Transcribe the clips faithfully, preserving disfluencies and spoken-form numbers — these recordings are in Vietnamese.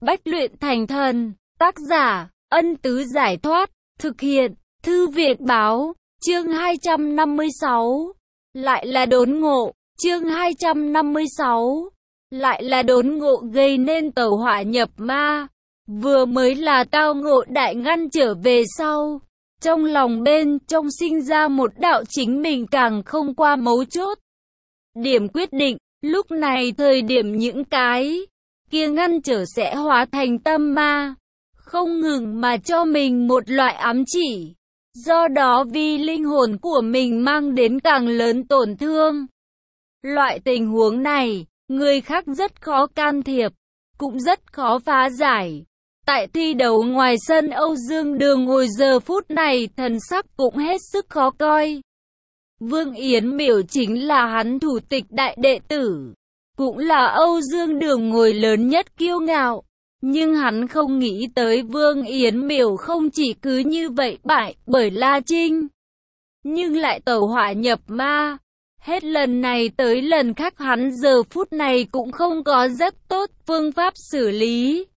Bách luyện thành thần, tác giả, Ân Tứ Giải Thoát, thực hiện, Thư Viện Báo, chương hai trăm năm mươi sáu. Lại là đốn ngộ, chương hai trăm năm mươi sáu. Lại là đốn ngộ gây nên tẩu hỏa nhập ma. Vừa mới là tao ngộ đại ngăn trở về sau. Trong lòng bên trong sinh ra một đạo chính mình càng không qua mấu chốt. Điểm quyết định, lúc này thời điểm những cái kia ngăn trở sẽ hóa thành tâm ma. Không ngừng mà cho mình một loại ám chỉ. Do đó vì linh hồn của mình mang đến càng lớn tổn thương. Loại tình huống này, người khác rất khó can thiệp, cũng rất khó phá giải. Tại thi đấu ngoài sân Âu Dương Đường ngồi giờ phút này thần sắc cũng hết sức khó coi. Vương Yến Miểu chính là hắn thủ tịch đại đệ tử, cũng là Âu Dương Đường ngồi lớn nhất kiêu ngạo. Nhưng hắn không nghĩ tới Vương Yến Miểu không chỉ cứ như vậy bại bởi La Trinh, nhưng lại tẩu hỏa nhập ma. Hết lần này tới lần khác hắn giờ phút này cũng không có rất tốt phương pháp xử lý.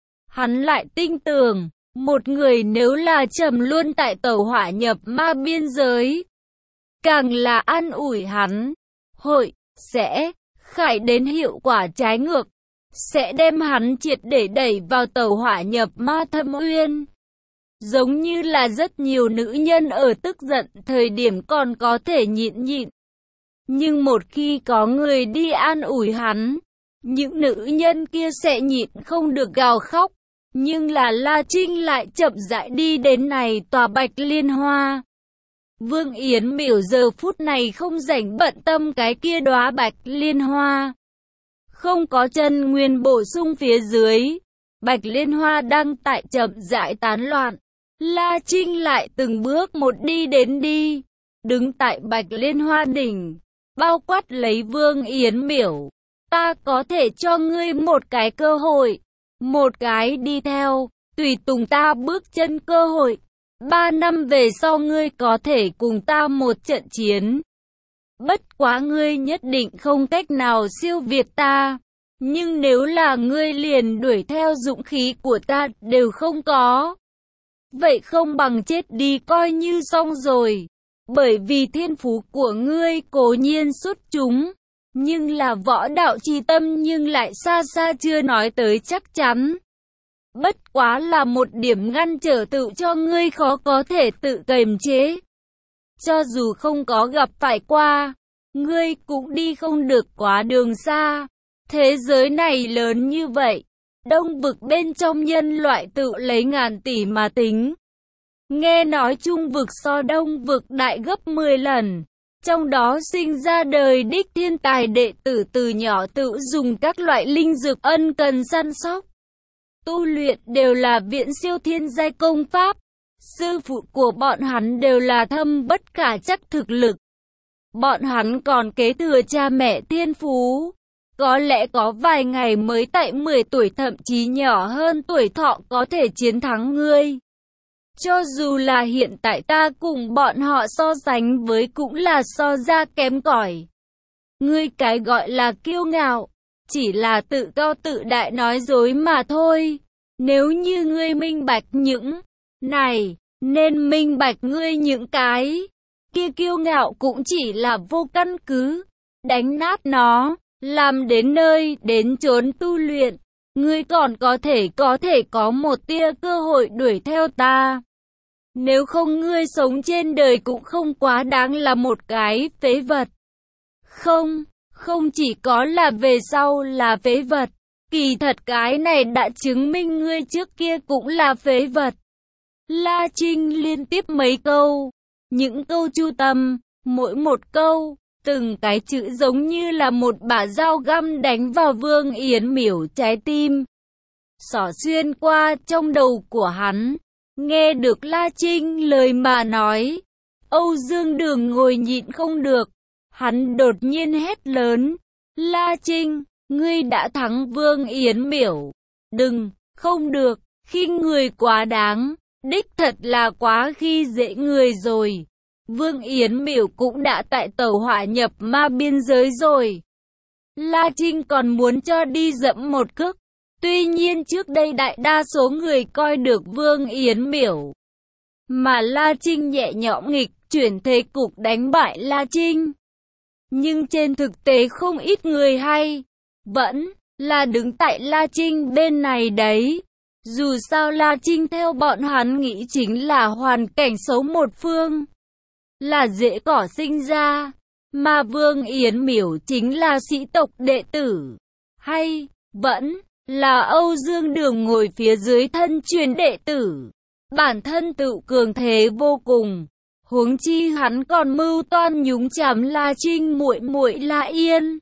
Hắn lại tin tưởng, một người nếu là trầm luôn tại tẩu hỏa nhập ma biên giới, càng là an ủi hắn, hội, sẽ, khải đến hiệu quả trái ngược, sẽ đem hắn triệt để đẩy vào tẩu hỏa nhập ma thâm uyên. Giống như là rất nhiều nữ nhân ở tức giận thời điểm còn có thể nhịn nhịn. Nhưng một khi có người đi an ủi hắn, những nữ nhân kia sẽ nhịn không được gào khóc. Nhưng là La Trinh lại chậm rãi đi đến này tòa Bạch Liên Hoa. Vương Yến Miểu giờ phút này không rảnh bận tâm cái kia đóa Bạch Liên Hoa. Không có chân nguyên bổ sung phía dưới, Bạch Liên Hoa đang tại chậm rãi tán loạn. La Trinh lại từng bước một đi đến đi, đứng tại Bạch Liên Hoa đỉnh, bao quát lấy Vương Yến Miểu. Ta có thể cho ngươi một cái cơ hội, một cái đi theo, tùy tùng ta bước chân cơ hội. Ba năm về sau ngươi có thể cùng ta một trận chiến. Bất quá ngươi nhất định không cách nào siêu việt ta. Nhưng nếu là ngươi liền đuổi theo dũng khí của ta đều không có, vậy không bằng chết đi coi như xong rồi. Bởi vì thiên phú của ngươi cố nhiên xuất chúng, nhưng là võ đạo chi tâm nhưng lại xa xa chưa nói tới chắc chắn. Bất quá là một điểm ngăn trở tự cho ngươi khó có thể tự kiềm chế. Cho dù không có gặp phải qua, ngươi cũng đi không được quá đường xa. Thế giới này lớn như vậy, đông vực bên trong nhân loại tự lấy ngàn tỷ mà tính. Nghe nói trung vực so đông vực đại gấp mười lần. Trong đó sinh ra đời đích thiên tài đệ tử từ nhỏ tự dùng các loại linh dược ân cần săn sóc. Tu luyện đều là viễn siêu thiên giai công pháp. Sư phụ của bọn hắn đều là thâm bất khả trắc thực lực. Bọn hắn còn kế thừa cha mẹ thiên phú. Có lẽ có vài ngày mới tại mười tuổi thậm chí nhỏ hơn tuổi thọ có thể chiến thắng ngươi. Cho dù là hiện tại ta cùng bọn họ so sánh với cũng là so ra kém cỏi. Ngươi cái gọi là kiêu ngạo, chỉ là tự cao tự đại nói dối mà thôi. Nếu như ngươi minh bạch những này, nên minh bạch ngươi những cái kia kiêu ngạo cũng chỉ là vô căn cứ. Đánh nát nó, làm đến nơi, đến chốn tu luyện. Ngươi còn có thể có thể có một tia cơ hội đuổi theo ta. Nếu không ngươi sống trên đời cũng không quá đáng là một cái phế vật. Không, không chỉ có là về sau là phế vật. Kỳ thật cái này đã chứng minh ngươi trước kia cũng là phế vật. La Trinh liên tiếp mấy câu. Những câu chu tâm, mỗi một câu, từng cái chữ giống như là một bả dao găm đánh vào Vương Yến Miểu trái tim. Xỏ xuyên qua trong đầu của hắn. Nghe được La Trinh lời mà nói, Âu Dương Đường ngồi nhịn không được. Hắn đột nhiên hét lớn, La Trinh, ngươi đã thắng Vương Yến Miểu. Đừng, không được, khi người quá đáng, đích thật là quá khi dễ người rồi. Vương Yến Miểu cũng đã tại tẩu hỏa nhập ma biên giới rồi. La Trinh còn muốn cho đi dẫm một cước. Tuy nhiên trước đây đại đa số người coi được Vương Yến Miểu, mà La Trinh nhẹ nhõm nghịch chuyển thế cục đánh bại La Trinh. Nhưng trên thực tế không ít người hay, vẫn là đứng tại La Trinh bên này đấy. Dù sao La Trinh theo bọn hắn nghĩ chính là hoàn cảnh xấu một phương, là dễ cỏ sinh ra, mà Vương Yến Miểu chính là sĩ tộc đệ tử, hay vẫn là Âu Dương Đường ngồi phía dưới thân truyền đệ tử, bản thân tự cường thế vô cùng. Huống chi hắn còn mưu toan nhúng chàm La Trinh muội muội La Yên.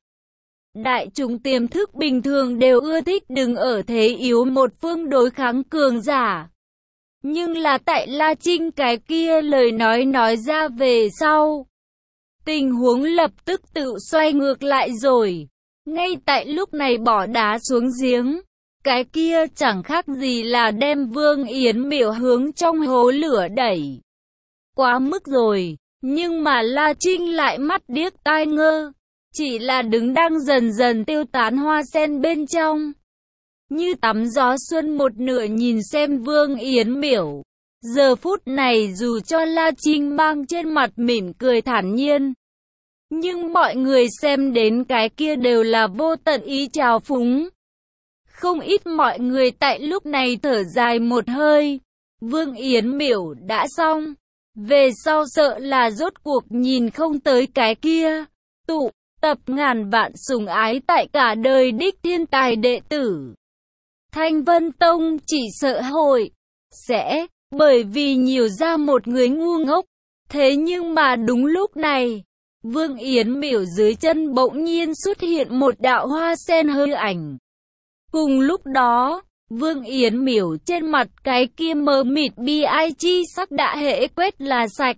Đại chúng tiềm thức bình thường đều ưa thích đứng ở thế yếu một phương đối kháng cường giả. Nhưng là tại La Trinh cái kia lời nói nói ra về sau, tình huống lập tức tự xoay ngược lại rồi. Ngay tại lúc này bỏ đá xuống giếng, cái kia chẳng khác gì là đem Vương Yến Miểu hướng trong hố lửa đẩy. Quá mức rồi, nhưng mà La Trinh lại mắt điếc tai ngơ, chỉ là đứng đang dần dần tiêu tán hoa sen bên trong. Như tắm gió xuân một nửa nhìn xem Vương Yến Miểu. Giờ phút này dù cho La Trinh mang trên mặt mỉm cười thản nhiên, nhưng mọi người xem đến cái kia đều là vô tận ý trào phúng. Không ít mọi người tại lúc này thở dài một hơi. Vương Yến Miểu đã xong. Về sau sợ là rốt cuộc nhìn không tới cái kia. Tụ tập ngàn vạn sủng ái tại cả đời đích thiên tài đệ tử. Thanh Vân Tông chỉ sợ hội sẽ bởi vì nhiều ra một người ngu ngốc. Thế nhưng mà đúng lúc này, Vương Yến Miểu dưới chân bỗng nhiên xuất hiện một đạo hoa sen hư ảnh. Cùng lúc đó, Vương Yến Miểu trên mặt cái kia mờ mịt bi ai chi sắc đã hễ quét là sạch,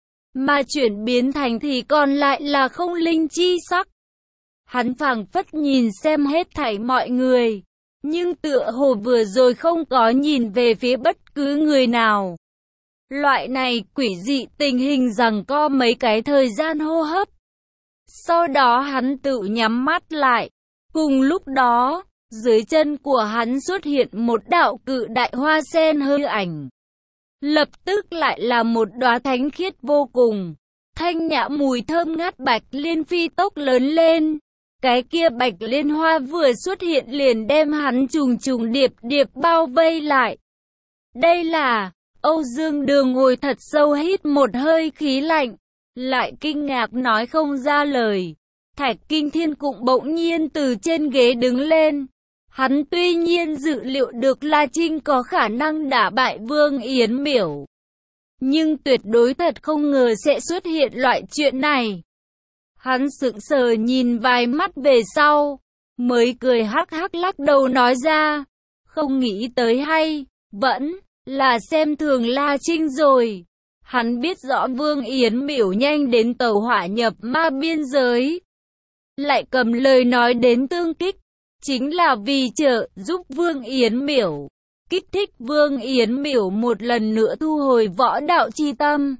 mà chuyển biến thành thì còn lại là không linh chi sắc. Hắn phảng phất nhìn xem hết thảy mọi người, nhưng tựa hồ vừa rồi không có nhìn về phía bất cứ người nào. Loại này quỷ dị tình hình giằng co mấy cái thời gian hô hấp. Sau đó hắn tự nhắm mắt lại. Cùng lúc đó, dưới chân của hắn xuất hiện một đạo cự đại hoa sen hư ảnh. Lập tức lại là một đóa thánh khiết vô cùng, thanh nhã mùi thơm ngát bạch liên phi tốc lớn lên. Cái kia bạch liên hoa vừa xuất hiện liền đem hắn trùng trùng điệp điệp bao vây lại. Đây là... Âu Dương Đường ngồi thật sâu hít một hơi khí lạnh, lại kinh ngạc nói không ra lời. Thạch Kinh Thiên cũng bỗng nhiên từ trên ghế đứng lên. Hắn tuy nhiên dự liệu được La Trinh có khả năng đả bại Vương Yến Miểu, nhưng tuyệt đối thật không ngờ sẽ xuất hiện loại chuyện này. Hắn sững sờ nhìn vài mắt về sau, mới cười hắc hắc lắc đầu nói ra, không nghĩ tới hay, vẫn là xem thường La Trinh rồi. Hắn biết rõ Vương Yến Miểu nhanh đến tàu hỏa nhập ma biên giới, lại cầm lời nói đến tương kích, chính là vì trợ giúp Vương Yến Miểu, kích thích Vương Yến Miểu một lần nữa thu hồi võ đạo chi tâm.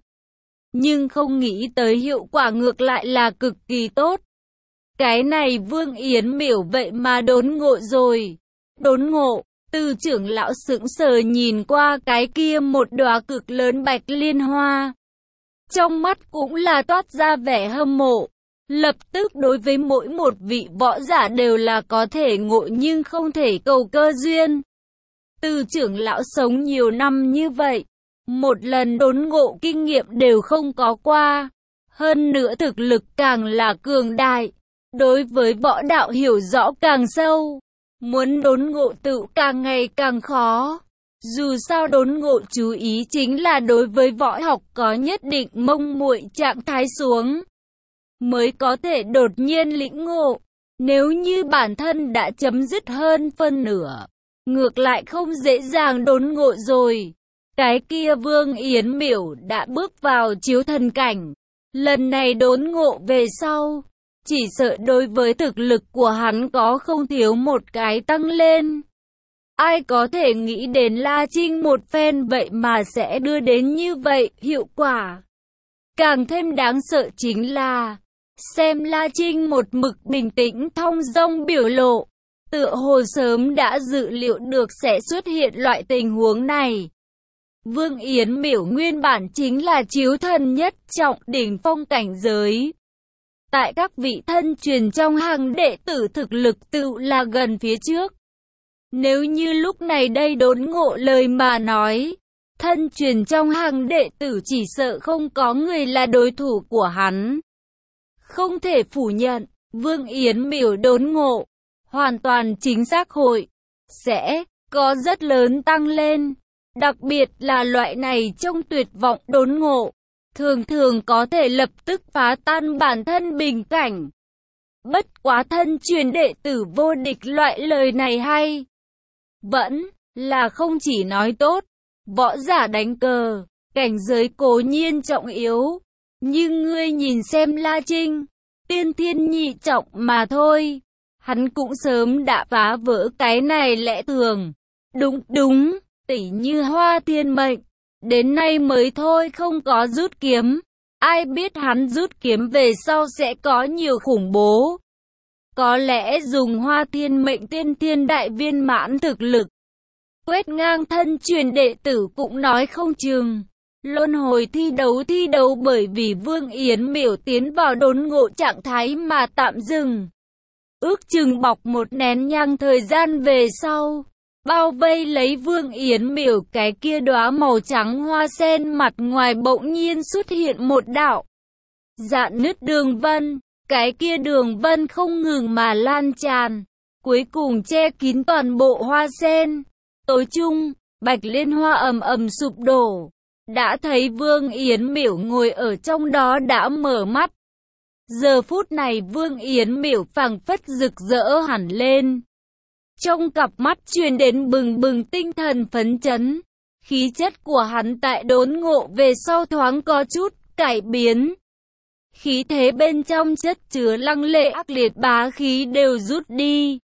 Nhưng không nghĩ tới hiệu quả ngược lại là cực kỳ tốt. Cái này Vương Yến Miểu vậy mà đốn ngộ rồi. Đốn ngộ. Từ trưởng lão sững sờ nhìn qua cái kia một đóa cực lớn bạch liên hoa. Trong mắt cũng là toát ra vẻ hâm mộ. Lập tức đối với mỗi một vị võ giả đều là có thể ngộ nhưng không thể cầu cơ duyên. Từ trưởng lão sống nhiều năm như vậy, một lần đốn ngộ kinh nghiệm đều không có qua. Hơn nữa thực lực càng là cường đại, đối với võ đạo hiểu rõ càng sâu. Muốn đốn ngộ tự càng ngày càng khó. Dù sao đốn ngộ chú ý chính là đối với võ học có nhất định mông muội trạng thái xuống, mới có thể đột nhiên lĩnh ngộ. Nếu như bản thân đã chấm dứt hơn phân nửa, ngược lại không dễ dàng đốn ngộ rồi. Cái kia Vương Yến Miểu đã bước vào chiếu thần cảnh. Lần này đốn ngộ về sau, chỉ sợ đối với thực lực của hắn có không thiếu một cái tăng lên. Ai có thể nghĩ đến La Trinh một phen vậy mà sẽ đưa đến như vậy hiệu quả. Càng thêm đáng sợ chính là, xem La Trinh một mực bình tĩnh thong dong biểu lộ, tựa hồ sớm đã dự liệu được sẽ xuất hiện loại tình huống này. Vương Yến Miểu nguyên bản chính là chiếu thần nhất trọng đỉnh phong cảnh giới. Tại các vị thân truyền trong hàng đệ tử thực lực tự là gần phía trước. Nếu như lúc này đây đốn ngộ lời mà nói, thân truyền trong hàng đệ tử chỉ sợ không có người là đối thủ của hắn. Không thể phủ nhận, Vương Yến Miểu đốn ngộ, hoàn toàn chính xác hội, sẽ có rất lớn tăng lên. Đặc biệt là loại này trong tuyệt vọng đốn ngộ, thường thường có thể lập tức phá tan bản thân bình cảnh. Bất quá thân truyền đệ tử vô địch loại lời này hay. Vẫn là không chỉ nói tốt, võ giả đánh cờ, cảnh giới cố nhiên trọng yếu. Nhưng ngươi nhìn xem La Trinh, tiên thiên nhị trọng mà thôi. Hắn cũng sớm đã phá vỡ cái này lẽ thường. Đúng, đúng, tỉ như Hoa Thiên Mệnh, đến nay mới thôi không có rút kiếm. Ai biết hắn rút kiếm về sau sẽ có nhiều khủng bố. Có lẽ dùng Hoa Thiên Mệnh tiên thiên đại viên mãn thực lực, quét ngang thân truyền đệ tử cũng nói không chừng. Luân hồi thi đấu thi đấu bởi vì Vương Yến Miểu tiến vào đốn ngộ trạng thái mà tạm dừng. Ước chừng bọc một nén nhang thời gian về sau, bao vây lấy Vương Yến Miểu cái kia đóa màu trắng hoa sen mặt ngoài bỗng nhiên xuất hiện một đạo dạn nứt đường vân, cái kia đường vân không ngừng mà lan tràn, cuối cùng che kín toàn bộ hoa sen. Tối chung, Bạch Liên Hoa ầm ầm sụp đổ. Đã thấy Vương Yến Miểu ngồi ở trong đó đã mở mắt. Giờ phút này Vương Yến Miểu phảng phất rực rỡ hẳn lên. Trong cặp mắt truyền đến bừng bừng tinh thần phấn chấn. Khí chất của hắn tại đốn ngộ về sau thoáng có chút cải biến. Khí thế bên trong chất chứa lăng lệ ác liệt bá khí đều rút đi.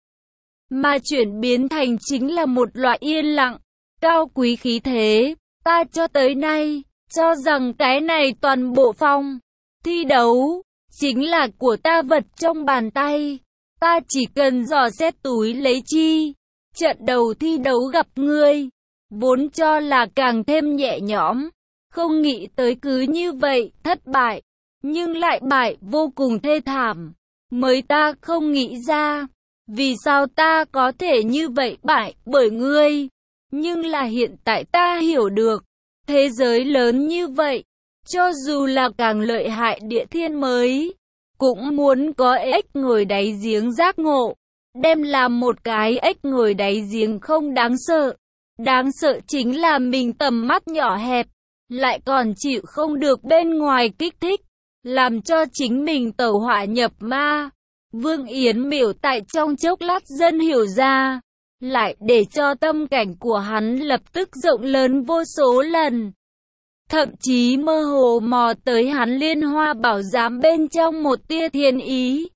Mà chuyển biến thành chính là một loại yên lặng, cao quý khí thế. Ta cho tới nay, cho rằng cái này toàn bộ phong thi đấu, chính là của ta vật trong bàn tay. Ta chỉ cần dò xét túi lấy chi. Trận đầu thi đấu gặp ngươi, vốn cho là càng thêm nhẹ nhõm. Không nghĩ tới cứ như vậy, thất bại. Nhưng lại bại vô cùng thê thảm. Mới ta không nghĩ ra, vì sao ta có thể như vậy bại bởi ngươi. Nhưng là hiện tại ta hiểu được, thế giới lớn như vậy, cho dù là càng lợi hại địa thiên mới, cũng muốn có ếch ngồi đáy giếng giác ngộ. Đem làm một cái ếch ngồi đáy giếng không đáng sợ. Đáng sợ chính là mình tầm mắt nhỏ hẹp, lại còn chịu không được bên ngoài kích thích, làm cho chính mình tẩu hỏa nhập ma. Vương Yến Miểu tại trong chốc lát dân hiểu ra, lại để cho tâm cảnh của hắn lập tức rộng lớn vô số lần. Thậm chí mơ hồ mò tới hắn Liên Hoa Bảo Giám bên trong một tia thiên ý.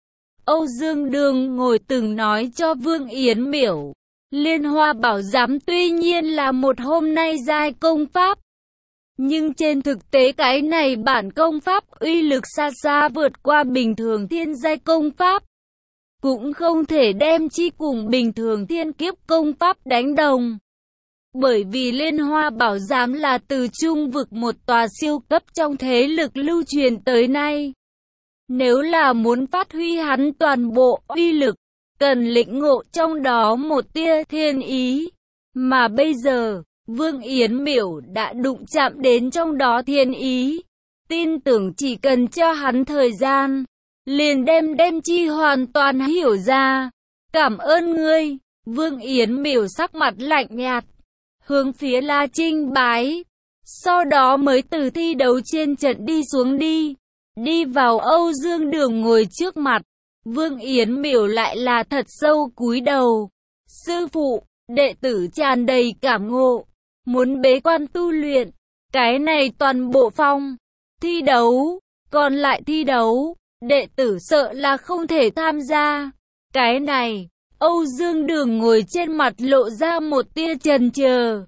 Âu Dương Đường ngồi từng nói cho Vương Yến Miểu, Liên Hoa Bảo Giám tuy nhiên là một hôm nay giai công pháp, nhưng trên thực tế cái này bản công pháp uy lực xa xa vượt qua bình thường thiên giai công pháp. Cũng không thể đem chi cùng bình thường thiên kiếp công pháp đánh đồng. Bởi vì Liên Hoa Bảo Giám là từ trung vực một tòa siêu cấp trong thế lực lưu truyền tới nay. Nếu là muốn phát huy hắn toàn bộ uy lực, cần lĩnh ngộ trong đó một tia thiên ý. Mà bây giờ, Vương Yến Miểu đã đụng chạm đến trong đó thiên ý. Tin tưởng chỉ cần cho hắn thời gian, liền đem đem chi hoàn toàn hiểu ra. Cảm ơn ngươi. Vương Yến Miểu sắc mặt lạnh nhạt, hướng phía La Trinh bái. Sau đó mới từ thi đấu trên trận đi xuống đi. Đi vào Âu Dương Đường ngồi trước mặt. Vương Yến Miểu lại là thật sâu cúi đầu. Sư phụ, đệ tử tràn đầy cảm ngộ, muốn bế quan tu luyện. Cái này toàn bộ phong thi đấu, còn lại thi đấu, đệ tử sợ là không thể tham gia. Cái này, Âu Dương Đường ngồi trên mặt lộ ra một tia chần chờ.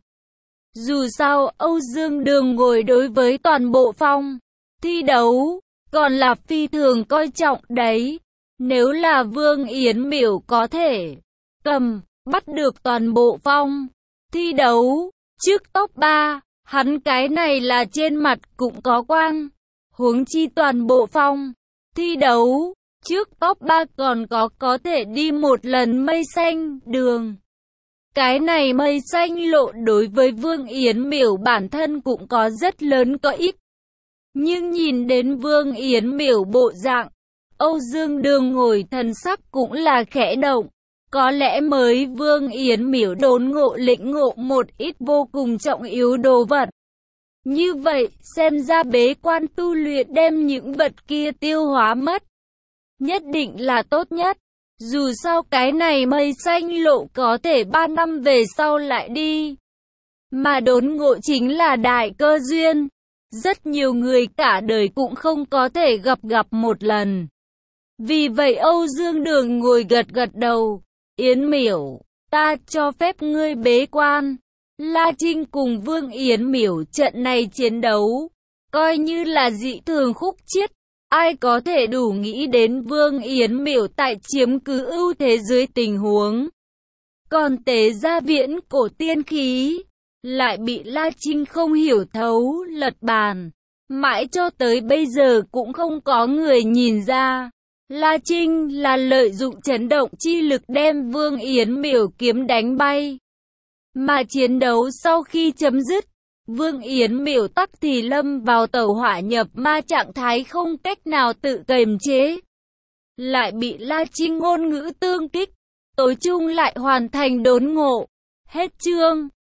Dù sao, Âu Dương Đường ngồi đối với toàn bộ phong thi đấu, còn là phi thường coi trọng đấy. Nếu là Vương Yến Miểu có thể cầm, bắt được toàn bộ phong. Thi đấu, trước top ba, hắn cái này là trên mặt cũng có quang. Huống chi toàn bộ phong. Thi đấu, trước top ba còn có có thể đi một lần mây xanh đường. Cái này mây xanh lộ đối với Vương Yến Miểu bản thân cũng có rất lớn có ích. Nhưng nhìn đến Vương Yến Miểu bộ dạng, Âu Dương Đường ngồi thần sắc cũng là khẽ động. Có lẽ mới Vương Yến Miểu đốn ngộ lĩnh ngộ một ít vô cùng trọng yếu đồ vật. Như vậy, xem ra bế quan tu luyện đem những vật kia tiêu hóa mất. Nhất định là tốt nhất. Dù sao cái này mây xanh lộ có thể ba năm về sau lại đi. Mà đốn ngộ chính là đại cơ duyên. Rất nhiều người cả đời cũng không có thể gặp gặp một lần. Vì vậy Âu Dương Đường ngồi gật gật đầu. Yến Miểu, ta cho phép ngươi bế quan. La Trinh cùng Vương Yến Miểu trận này chiến đấu, coi như là dị thường khúc chiết. Ai có thể đủ nghĩ đến Vương Yến Miểu tại chiếm cứ ưu thế dưới tình huống. Còn tế gia viễn cổ tiên khí, lại bị La Trinh không hiểu thấu, lật bàn. Mãi cho tới bây giờ cũng không có người nhìn ra. La Trinh là lợi dụng chấn động chi lực đem Vương Yến Miểu kiếm đánh bay. Mà chiến đấu sau khi chấm dứt, Vương Yến Miểu tắc thì lâm vào tẩu hỏa nhập ma trạng thái không cách nào tự kiềm chế. Lại bị La Trinh ngôn ngữ tương kích, tối chung lại hoàn thành đốn ngộ. Hết chương.